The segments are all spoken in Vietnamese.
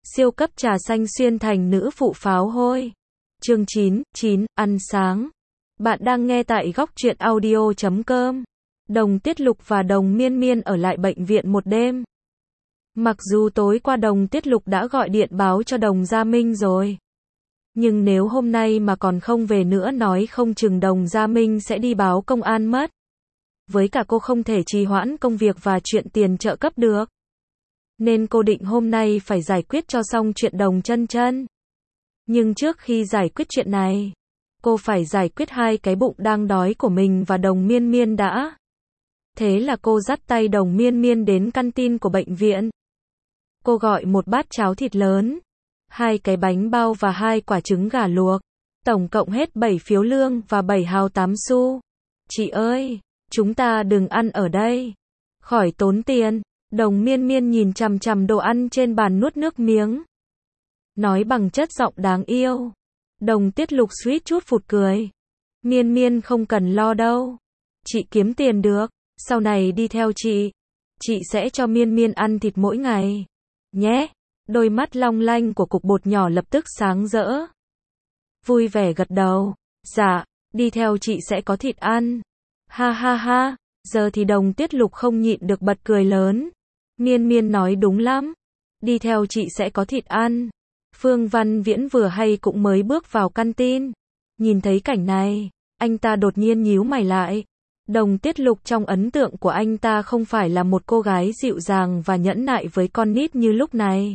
Siêu cấp trà xanh xuyên thành nữ phụ pháo hôi. Chương 9, ăn sáng. Bạn đang nghe tại góc truyện audio.com. Đồng Tiết Lục và Đồng Miên Miên ở lại bệnh viện một đêm. Mặc dù tối qua Đồng Tiết Lục đã gọi điện báo cho Đồng Gia Minh rồi. Nhưng nếu hôm nay mà còn không về nữa nói không chừng Đồng Gia Minh sẽ đi báo công an mất. Với cả cô không thể trì hoãn công việc và chuyện tiền trợ cấp được. Nên cô định hôm nay phải giải quyết cho xong chuyện Đồng Chân Chân. Nhưng trước khi giải quyết chuyện này, cô phải giải quyết hai cái bụng đang đói của mình và Đồng Miên Miên đã. Thế là cô dắt tay Đồng Miên Miên đến căn tin của bệnh viện. Cô gọi một bát cháo thịt lớn, 2 cái bánh bao và 2 quả trứng gà luộc. Tổng cộng hết 7 phiếu lương và 7 hào 8 xu. Chị ơi, chúng ta đừng ăn ở đây. Khỏi tốn tiền. Đồng Miên Miên nhìn chằm chằm đồ ăn trên bàn nuốt nước miếng. Nói bằng chất giọng đáng yêu. Đồng Tiết Lục suýt chút phụt cười. Miên Miên không cần lo đâu. Chị kiếm tiền được. Sau này đi theo chị. Chị sẽ cho Miên Miên ăn thịt mỗi ngày. Nhé. Đôi mắt long lanh của cục bột nhỏ lập tức sáng rỡ. Vui vẻ gật đầu. Dạ, đi theo chị sẽ có thịt ăn. Ha ha ha. Giờ thì Đồng Tiết Lục không nhịn được bật cười lớn. Miên Miên nói đúng lắm. Đi theo chị sẽ có thịt ăn. Phương Văn Viễn vừa hay cũng mới bước vào căn tin. Nhìn thấy cảnh này, anh ta đột nhiên nhíu mày lại. Đồng Tiết Lục trong ấn tượng của anh ta không phải là một cô gái dịu dàng và nhẫn nại với con nít như lúc này.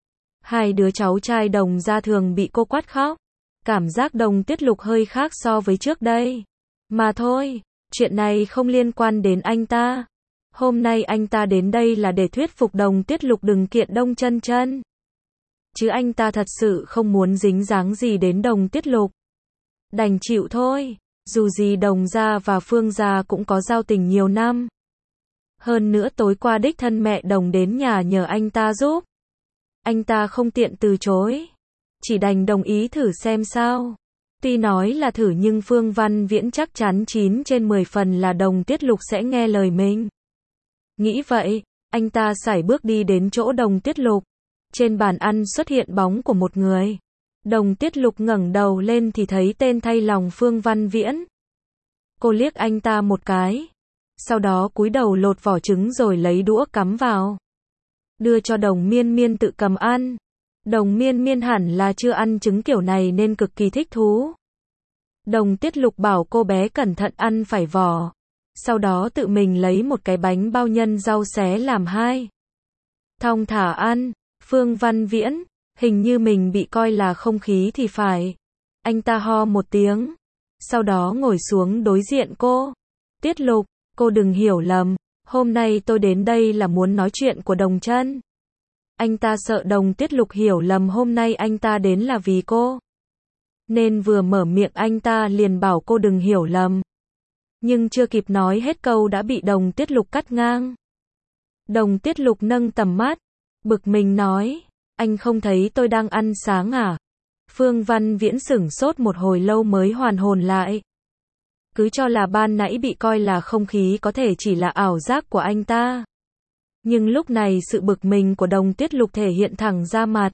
Hai đứa cháu trai Đồng gia thường bị cô quát khóc. Cảm giác Đồng Tiết Lục hơi khác so với trước đây. Mà thôi, chuyện này không liên quan đến anh ta. Hôm nay anh ta đến đây là để thuyết phục Đồng Tiết Lục đừng kiện Đồng Chân Chân. Chứ anh ta thật sự không muốn dính dáng gì đến Đồng Tiết Lục. Đành chịu thôi, dù gì Đồng gia và Phương gia cũng có giao tình nhiều năm. Hơn nữa tối qua đích thân mẹ Đồng đến nhà nhờ anh ta giúp. Anh ta không tiện từ chối. Chỉ đành đồng ý thử xem sao. Tuy nói là thử nhưng Phương Văn Viễn chắc chắn 9 trên 10 phần là Đồng Tiết Lục sẽ nghe lời mình. Nghĩ vậy, anh ta sải bước đi đến chỗ Đồng Tiết Lục. Trên bàn ăn xuất hiện bóng của một người. Đồng Tiết Lục ngẩng đầu lên thì thấy tên thay lòng Phương Văn Viễn. Cô liếc anh ta một cái. Sau đó cúi đầu lột vỏ trứng rồi lấy đũa cắm vào. Đưa cho Đồng Miên Miên tự cầm ăn. Đồng Miên Miên hẳn là chưa ăn trứng kiểu này nên cực kỳ thích thú. Đồng Tiết Lục bảo cô bé cẩn thận ăn phải vỏ. Sau đó tự mình lấy một cái bánh bao nhân rau xé làm 2. Thong thả ăn. Phương Văn Viễn, hình như mình bị coi là không khí thì phải. Anh ta ho một tiếng. Sau đó ngồi xuống đối diện cô. Tiết Lục, cô đừng hiểu lầm. Hôm nay tôi đến đây là muốn nói chuyện của Đồng Chân. Anh ta sợ Đồng Tiết Lục hiểu lầm hôm nay anh ta đến là vì cô. Nên vừa mở miệng anh ta liền bảo cô đừng hiểu lầm. Nhưng chưa kịp nói hết câu đã bị Đồng Tiết Lục cắt ngang. Đồng Tiết Lục nâng tầm mắt. Bực mình nói, anh không thấy tôi đang ăn sáng à? Phương Văn Viễn sửng sốt một hồi lâu mới hoàn hồn lại. Cứ cho là ban nãy bị coi là không khí có thể chỉ là ảo giác của anh ta. Nhưng lúc này sự bực mình của Đồng Tiết Lục thể hiện thẳng ra mặt.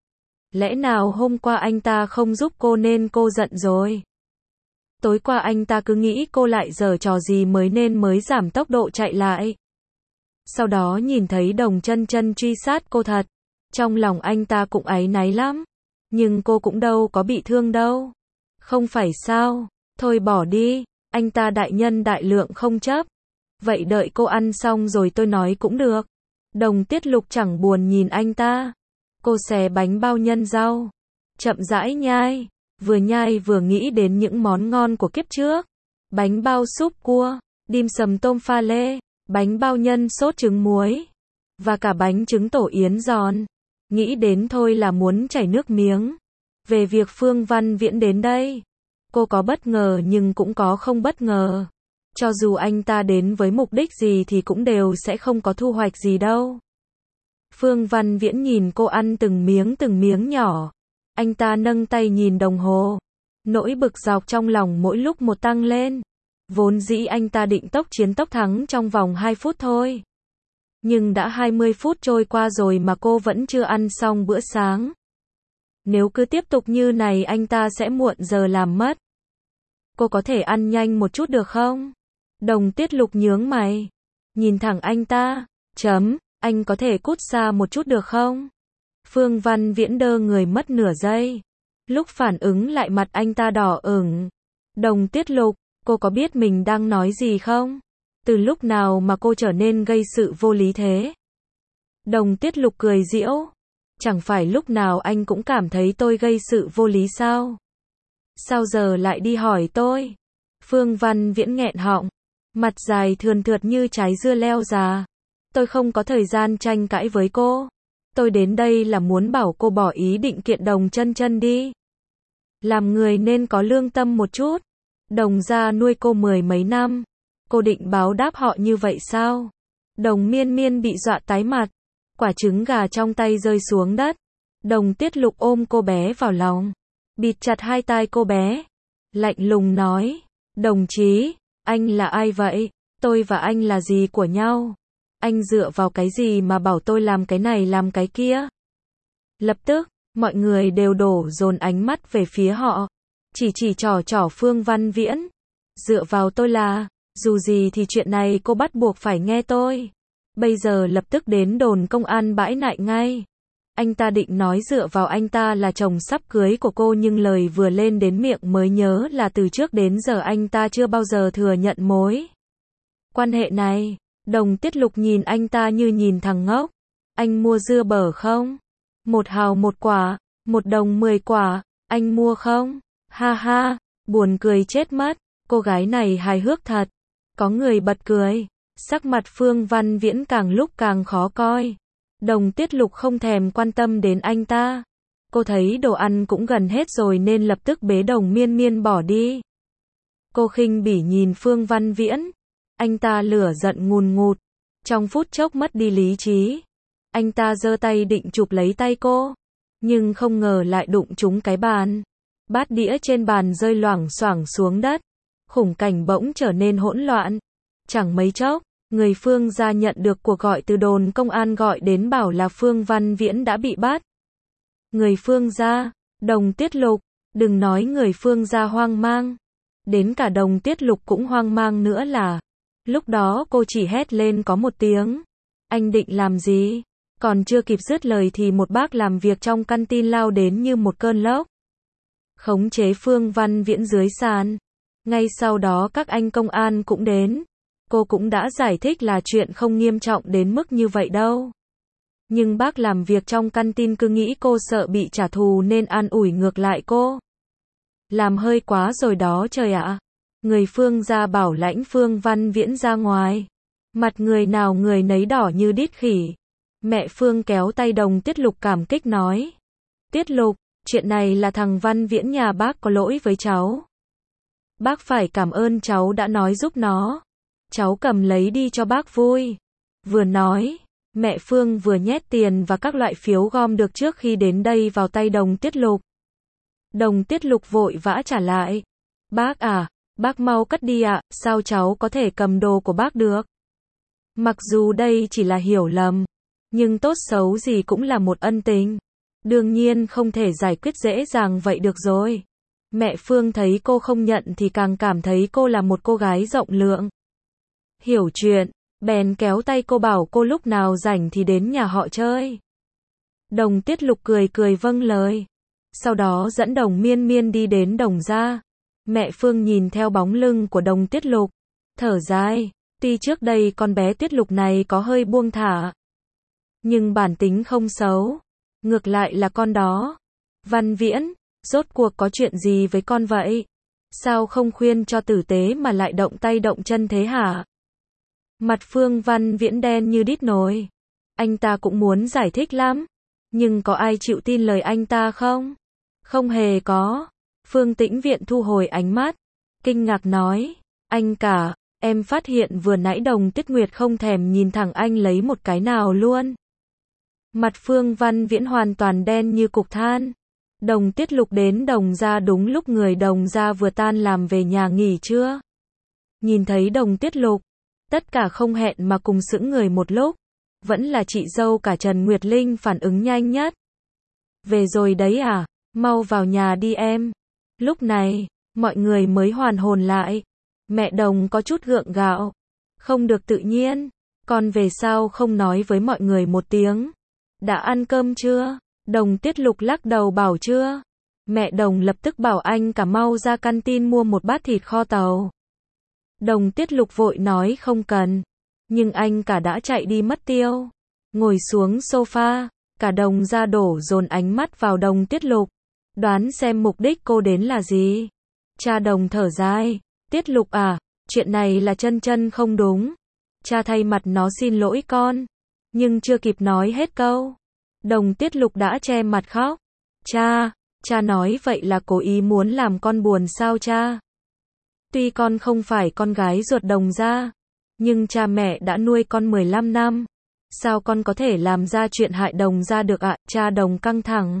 Lẽ nào hôm qua anh ta không giúp cô nên cô giận rồi? Tối qua anh ta cứ nghĩ cô lại giở trò gì nên mới giảm tốc độ chạy lại. Sau đó nhìn thấy Đồng Chân Chân truy sát cô thật. Trong lòng anh ta cũng áy náy lắm. Nhưng cô cũng đâu có bị thương đâu. Không phải sao? Thôi bỏ đi. Anh ta đại nhân đại lượng không chấp. Vậy đợi cô ăn xong rồi tôi nói cũng được. Đồng Tiết Lục chẳng buồn nhìn anh ta. Cô xé bánh bao nhân rau. Chậm rãi nhai vừa nghĩ đến những món ngon của kiếp trước. Bánh bao súp cua, dim sầm tôm pha lê. Bánh bao nhân sốt trứng muối. Và cả bánh trứng tổ yến giòn. Nghĩ đến thôi là muốn chảy nước miếng. Về việc Phương Văn Viễn đến đây. Cô có bất ngờ nhưng cũng có không bất ngờ. Cho dù anh ta đến với mục đích gì thì cũng đều sẽ không có thu hoạch gì đâu. Phương Văn Viễn nhìn cô ăn từng miếng nhỏ. Anh ta nâng tay nhìn đồng hồ. Nỗi bực dọc trong lòng mỗi lúc một tăng lên. Vốn dĩ anh ta định tốc chiến tốc thắng trong vòng 2 phút thôi. Nhưng đã 20 phút trôi qua rồi mà cô vẫn chưa ăn xong bữa sáng. Nếu cứ tiếp tục như này anh ta sẽ muộn giờ làm mất. Cô có thể ăn nhanh một chút được không? Đồng Tiết Lục nhướng mày. Nhìn thẳng anh ta. Anh có thể cút xa một chút được không? Phương Văn Viễn đơ người mất nửa giây. Lúc phản ứng lại mặt anh ta đỏ ửng. Đồng Tiết Lục, cô có biết mình đang nói gì không? Từ lúc nào mà cô trở nên gây sự vô lý thế? Đồng Tiết Lục cười giễu. Chẳng phải lúc nào anh cũng cảm thấy tôi gây sự vô lý sao? Sao giờ lại đi hỏi tôi? Phương Văn Viễn nghẹn họng. Mặt dài thườn thượt như trái dưa leo già. Tôi không có thời gian tranh cãi với cô. Tôi đến đây là muốn bảo cô bỏ ý định kiện Đồng Chân Chân đi. Làm người nên có lương tâm một chút. Đồng gia nuôi cô 10 mấy năm. Cô định báo đáp họ như vậy sao? Đồng Miên Miên bị dọa tái mặt. Quả trứng gà trong tay rơi xuống đất. Đồng Tiết Lục ôm cô bé vào lòng. Bịt chặt hai tai cô bé. Lạnh lùng nói. Đồng chí, anh là ai vậy? Tôi và anh là gì của nhau? Anh dựa vào cái gì mà bảo tôi làm cái này làm cái kia? Lập tức, mọi người đều đổ dồn ánh mắt về phía họ. Chỉ trỏ Phương Văn Viễn. Dựa vào tôi là, dù gì thì chuyện này cô bắt buộc phải nghe tôi. Bây giờ lập tức đến đồn công an bãi nại ngay. Anh ta định nói dựa vào anh ta là chồng sắp cưới của cô nhưng lời vừa lên đến miệng mới nhớ là từ trước đến giờ anh ta chưa bao giờ thừa nhận mối quan hệ này. Đồng Tiết Lục nhìn anh ta như nhìn thằng ngốc. Anh mua dưa bở không? 1 hào 1 quả, 1 đồng 10 quả, anh mua không? Ha ha, buồn cười chết mất, cô gái này hài hước thật. Có người bật cười, sắc mặt Phương Văn Viễn càng lúc càng khó coi. Đồng Tiết Lục không thèm quan tâm đến anh ta. Cô thấy đồ ăn cũng gần hết rồi nên lập tức bế Đồng Miên Miên bỏ đi. Cô khinh bỉ nhìn Phương Văn Viễn. Anh ta lửa giận ngùn ngụt. Trong phút chốc mất đi lý trí. Anh ta giơ tay định chụp lấy tay cô. Nhưng không ngờ lại đụng trúng cái bàn. Bát đĩa trên bàn rơi loảng xoảng xuống đất. Khung cảnh bỗng trở nên hỗn loạn. Chẳng mấy chốc, người Phương gia nhận được cuộc gọi từ đồn công an gọi đến bảo là Phương Văn Viễn đã bị bắt. Người Phương gia, Đồng Tiết Lục, đừng nói người Phương gia hoang mang. Đến cả Đồng Tiết Lục cũng hoang mang nữa là. Lúc đó cô chỉ hét lên có một tiếng. Anh định làm gì? Còn chưa kịp dứt lời thì một bác làm việc trong canteen lao đến như một cơn lốc. Khống chế Phương Văn Viễn dưới sàn. Ngay sau đó các anh công an cũng đến. Cô cũng đã giải thích là chuyện không nghiêm trọng đến mức như vậy đâu. Nhưng bác làm việc trong canteen cứ nghĩ cô sợ bị trả thù nên an ủi ngược lại cô. Làm hơi quá rồi đó trời ạ. Người Phương gia bảo lãnh Phương Văn Viễn ra ngoài. Mặt người nào người nấy đỏ như đít khỉ. Mẹ Phương kéo tay Đồng Tiết Lục cảm kích nói. Tiết Lục, chuyện này là thằng Văn Viễn nhà bác có lỗi với cháu. Bác phải cảm ơn cháu đã nói giúp nó. Cháu cầm lấy đi cho bác vui. Vừa nói, mẹ Phương vừa nhét tiền và các loại phiếu gom được trước khi đến đây vào tay Đồng Tiết Lục. Đồng Tiết Lục vội vã trả lại. Bác à, bác mau cất đi ạ, sao cháu có thể cầm đồ của bác được? Mặc dù đây chỉ là hiểu lầm, nhưng tốt xấu gì cũng là một ân tình. Đương nhiên không thể giải quyết dễ dàng vậy được rồi. Mẹ Phương thấy cô không nhận thì càng cảm thấy cô là một cô gái rộng lượng. Hiểu chuyện, bèn kéo tay cô bảo cô lúc nào rảnh thì đến nhà họ chơi. Đồng Tiết Lục cười cười vâng lời. Sau đó dẫn Đồng Miên Miên đi đến Đồng gia. Mẹ Phương nhìn theo bóng lưng của Đồng Tiết Lục, thở dài, tuy trước đây con bé Tiết Lục này có hơi buông thả, nhưng bản tính không xấu, ngược lại là con đó. Văn Viễn, rốt cuộc có chuyện gì với con vậy? Sao không khuyên cho tử tế mà lại động tay động chân thế hả? Mặt Phương Văn Viễn đen như đít nồi. Anh ta cũng muốn giải thích lắm, nhưng có ai chịu tin lời anh ta không? Không hề có. Phương Tĩnh Viện thu hồi ánh mắt, kinh ngạc nói, anh cả, em phát hiện vừa nãy Đồng Tiết Nguyệt không thèm nhìn thẳng anh lấy một cái nào luôn. Mặt Phương Văn Viễn hoàn toàn đen như cục than. Đồng Tiết Lục đến Đồng gia đúng lúc người Đồng gia vừa tan làm về nhà nghỉ trưa. Nhìn thấy Đồng Tiết Lục, tất cả không hẹn mà cùng sững người một lúc. Vẫn là chị dâu cả Trần Nguyệt Linh phản ứng nhanh nhất. Về rồi đấy à? Mau vào nhà đi em. Lúc này, mọi người mới hoàn hồn lại. Mẹ Đồng có chút gượng gạo. Không được tự nhiên. Con về sao không nói với mọi người một tiếng? Đã ăn cơm chưa? Đồng Tiết Lục lắc đầu bảo chưa. Mẹ Đồng lập tức bảo anh cả mau ra canteen mua một bát thịt kho tàu. Đồng Tiết Lục vội nói không cần. Nhưng anh cả đã chạy đi mất tiêu. Ngồi xuống sofa, cả Đồng ra đổ dồn ánh mắt vào Đồng Tiết Lục. Đoán xem mục đích cô đến là gì? Cha Đồng thở dài. Tiết Lục à, chuyện này là Chân Chân không đúng. Cha thay mặt nó xin lỗi con. Nhưng chưa kịp nói hết câu. Đồng Tiết Lục đã che mặt khóc. Cha nói vậy là cố ý muốn làm con buồn sao cha? Tuy con không phải con gái ruột Đồng gia, nhưng cha mẹ đã nuôi con 15 năm. Sao con có thể làm ra chuyện hại Đồng gia được ạ? Cha Đồng căng thẳng.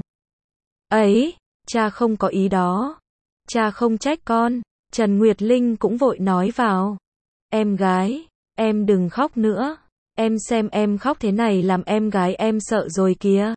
Ấy, cha không có ý đó. Cha không trách con. Trần Nguyệt Linh cũng vội nói vào. Em gái, em đừng khóc nữa. Em xem em khóc thế này làm em gái em sợ rồi kìa.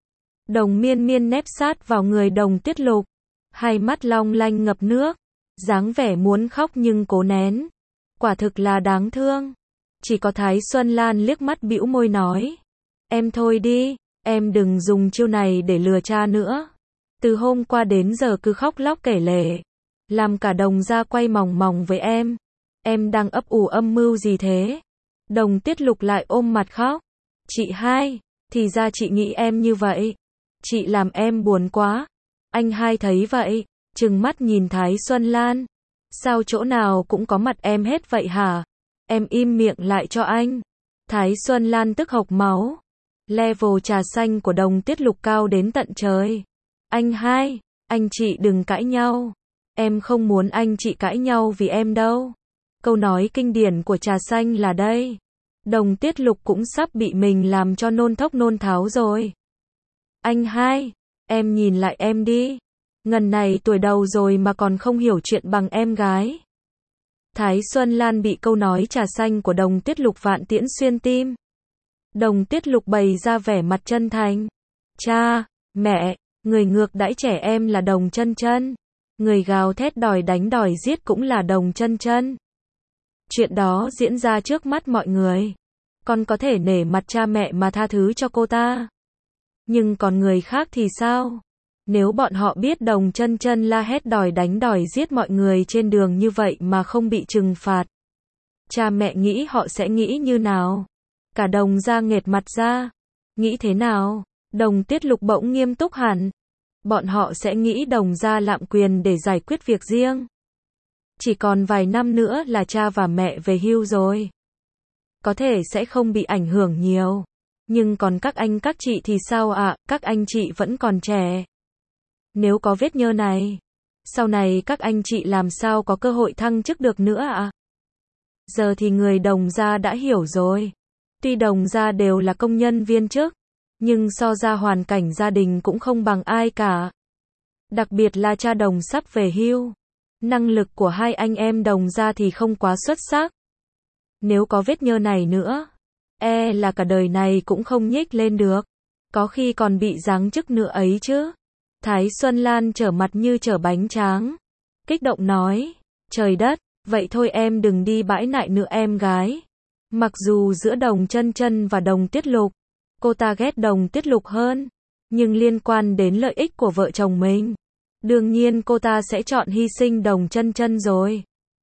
Đồng Miên Miên nép sát vào người Đồng Tiết Lục. Hai mắt long lanh ngập nước. Dáng vẻ muốn khóc nhưng cố nén. Quả thực là đáng thương. Chỉ có Thái Xuân Lan liếc mắt bĩu môi nói. Em thôi đi, em đừng dùng chiêu này để lừa cha nữa. Từ hôm qua đến giờ cứ khóc lóc kể lể. Làm cả Đồng gia quay mòng mòng với em. Em đang ấp ủ âm mưu gì thế? Đồng Tiết Lục lại ôm mặt khóc. Chị hai, thì ra chị nghĩ em như vậy. Chị làm em buồn quá. Anh hai thấy vậy, trừng mắt nhìn Thái Xuân Lan. Sao chỗ nào cũng có mặt em hết vậy hả? Em im miệng lại cho anh. Thái Xuân Lan tức hộc máu. Level trà xanh của Đồng Tiết Lục cao đến tận trời. Anh hai, anh chị đừng cãi nhau. Em không muốn anh chị cãi nhau vì em đâu. Câu nói kinh điển của trà xanh là đây. Đồng Tiết Lục cũng sắp bị mình làm cho nôn thốc nôn tháo rồi. Anh hai, em nhìn lại em đi. Ngần này tuổi đầu rồi mà còn không hiểu chuyện bằng em gái. Thái Xuân Lan bị câu nói trà xanh của Đồng Tiết Lục vạn tiễn xuyên tim. Đồng Tiết Lục bày ra vẻ mặt chân thành. Cha, mẹ, người ngược đãi trẻ em là Đồng Chân Chân. Người gào thét đòi đánh đòi giết cũng là Đồng Chân Chân. Chuyện đó diễn ra trước mắt mọi người. Con có thể nể mặt cha mẹ mà tha thứ cho cô ta. Nhưng còn người khác thì sao? Nếu bọn họ biết Đồng Chân Chân la hét đòi đánh đòi giết mọi người trên đường như vậy mà không bị trừng phạt, cha mẹ nghĩ họ sẽ nghĩ như nào? Cả Đồng gia nghệt mặt ra. Nghĩ thế nào? Đồng Tiết Lục bỗng nghiêm túc hẳn. Bọn họ sẽ nghĩ Đồng gia lạm quyền để giải quyết việc riêng. Chỉ còn vài năm nữa là cha và mẹ về hưu rồi. Có thể sẽ không bị ảnh hưởng nhiều. Nhưng còn các anh các chị thì sao ạ? Các anh chị vẫn còn trẻ. Nếu có vết nhơ này, sau này các anh chị làm sao có cơ hội thăng chức được nữa ạ? Giờ thì người Đồng gia đã hiểu rồi. Tuy Đồng gia đều là công nhân viên chức, nhưng so ra hoàn cảnh gia đình cũng không bằng ai cả. Đặc biệt là cha Đồng sắp về hưu. Năng lực của hai anh em Đồng gia thì không quá xuất sắc. Nếu có vết nhơ này nữa, là cả đời này cũng không nhích lên được. Có khi còn bị giáng chức nữa ấy chứ. Thái Xuân Lan trở mặt như trở bánh tráng. Kích động nói. Trời đất, vậy thôi em đừng đi bãi nại nữa em gái. Mặc dù giữa Đồng Chân Chân và Đồng Tiết Lục, cô ta ghét Đồng Tiết Lục hơn. Nhưng liên quan đến lợi ích của vợ chồng mình, đương nhiên cô ta sẽ chọn hy sinh Đồng Chân Chân rồi.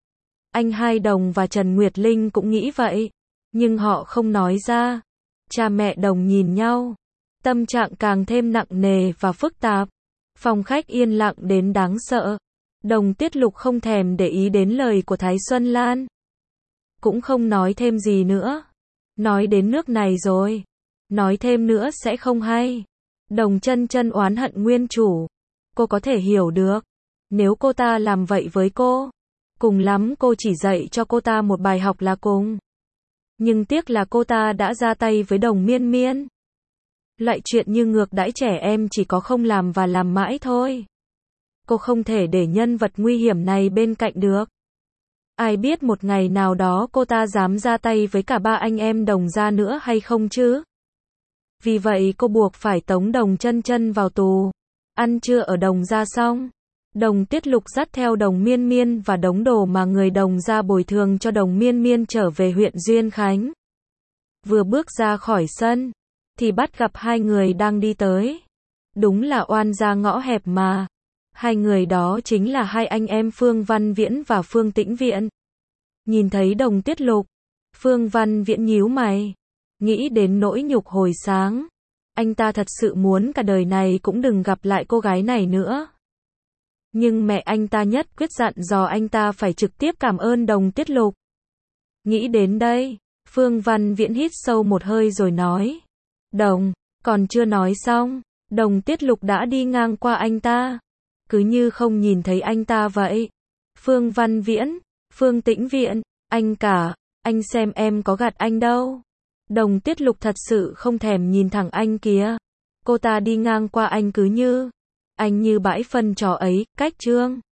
Anh hai Đồng và Trần Nguyệt Linh cũng nghĩ vậy. Nhưng họ không nói ra. Cha mẹ Đồng nhìn nhau. Tâm trạng càng thêm nặng nề và phức tạp. Phòng khách yên lặng đến đáng sợ. Đồng Tiết Lục không thèm để ý đến lời của Thái Xuân Lan. Cũng không nói thêm gì nữa. Nói đến nước này rồi. Nói thêm nữa sẽ không hay. Đồng Chân Chân oán hận nguyên chủ. Cô có thể hiểu được. Nếu cô ta làm vậy với cô, cùng lắm cô chỉ dạy cho cô ta một bài học là cùng. Nhưng tiếc là cô ta đã ra tay với Đồng Miên Miên. Loại chuyện như ngược đãi trẻ em chỉ có không làm và làm mãi thôi. Cô không thể để nhân vật nguy hiểm này bên cạnh được. Ai biết một ngày nào đó cô ta dám ra tay với cả ba anh em Đồng gia nữa hay không chứ? Vì vậy cô buộc phải tống Đồng Chân Chân vào tù. Ăn trưa ở Đồng gia xong, Đồng Tiết Lục dắt theo Đồng Miên Miên và đống đồ mà người Đồng gia bồi thường cho Đồng Miên Miên trở về huyện Duyên Khánh. Vừa bước ra khỏi sân, thì bắt gặp hai người đang đi tới. Đúng là oan gia ngõ hẹp mà. Hai người đó chính là hai anh em Phương Văn Viễn và Phương Tĩnh Viễn. Nhìn thấy Đồng Tiết Lục, Phương Văn Viễn nhíu mày, nghĩ đến nỗi nhục hồi sáng. Anh ta thật sự muốn cả đời này cũng đừng gặp lại cô gái này nữa. Nhưng mẹ anh ta nhất quyết dặn dò anh ta phải trực tiếp cảm ơn Đồng Tiết Lục. Nghĩ đến đây, Phương Văn Viễn hít sâu một hơi rồi nói. Đồng, còn chưa nói xong, Đồng Tiết Lục đã đi ngang qua anh ta. Cứ như không nhìn thấy anh ta vậy. Phương Văn Viễn, Phương Tĩnh Viễn, anh xem em có gạt anh đâu. Đồng Tiết Lục thật sự không thèm nhìn thẳng anh kìa. Cô ta đi ngang qua anh cứ như, anh như bãi phân trò ấy, cách trương.